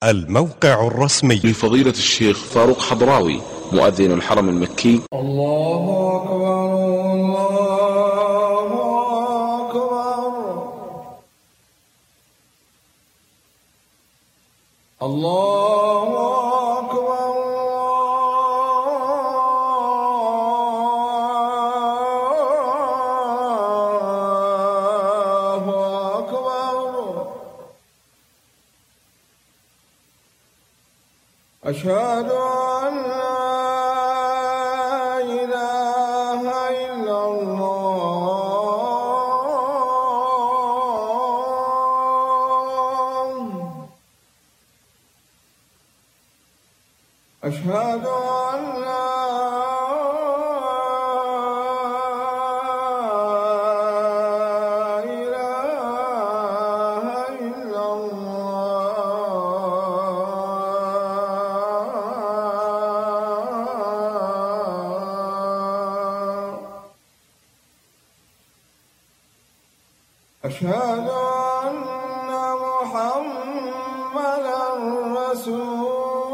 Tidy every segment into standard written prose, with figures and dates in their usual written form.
الموقع الرسمي لفضيلة الشيخ فاروق حضراوي مؤذن الحرم المكي. الله أكبر الله أكبر الله أكبر الله أكبر. أشهد أن لا إله إلا الله. أشهد أن لا إله إلا الله. أشهد أن محمدًا رسول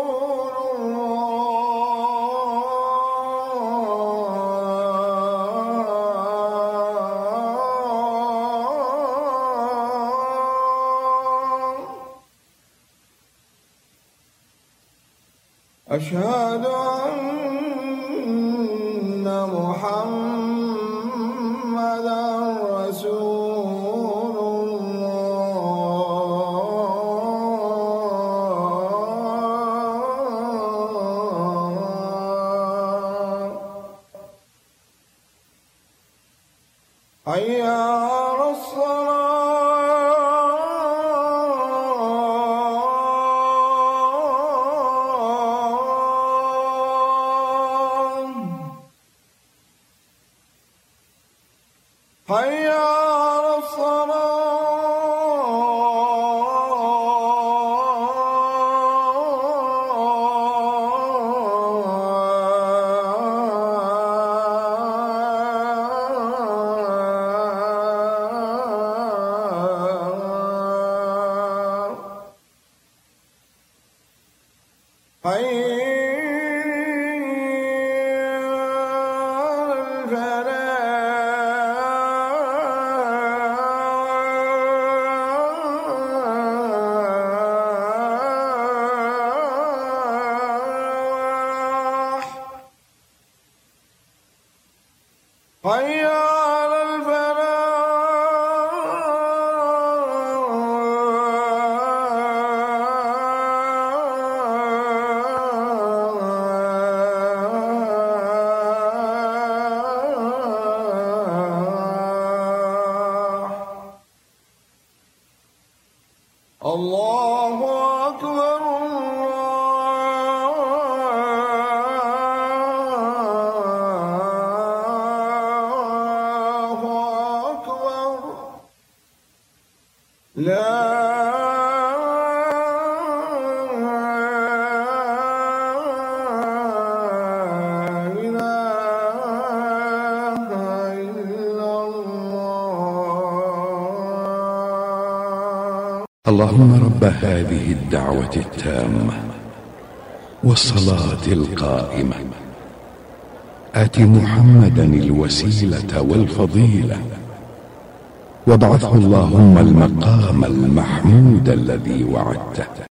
الله. أشهد أن محمدًا رسول الله. حي على الصلاة. حي على الصلاة. حي حي على الفلاح. الله أكبر الله أكبر. لا إله إلا الله. اللهم رب هذه الدعوة التامة والصلاة القائمة آت محمدا الوسيلة والفضيلة وابعثه اللهم المقام المحمود الذي وعدته.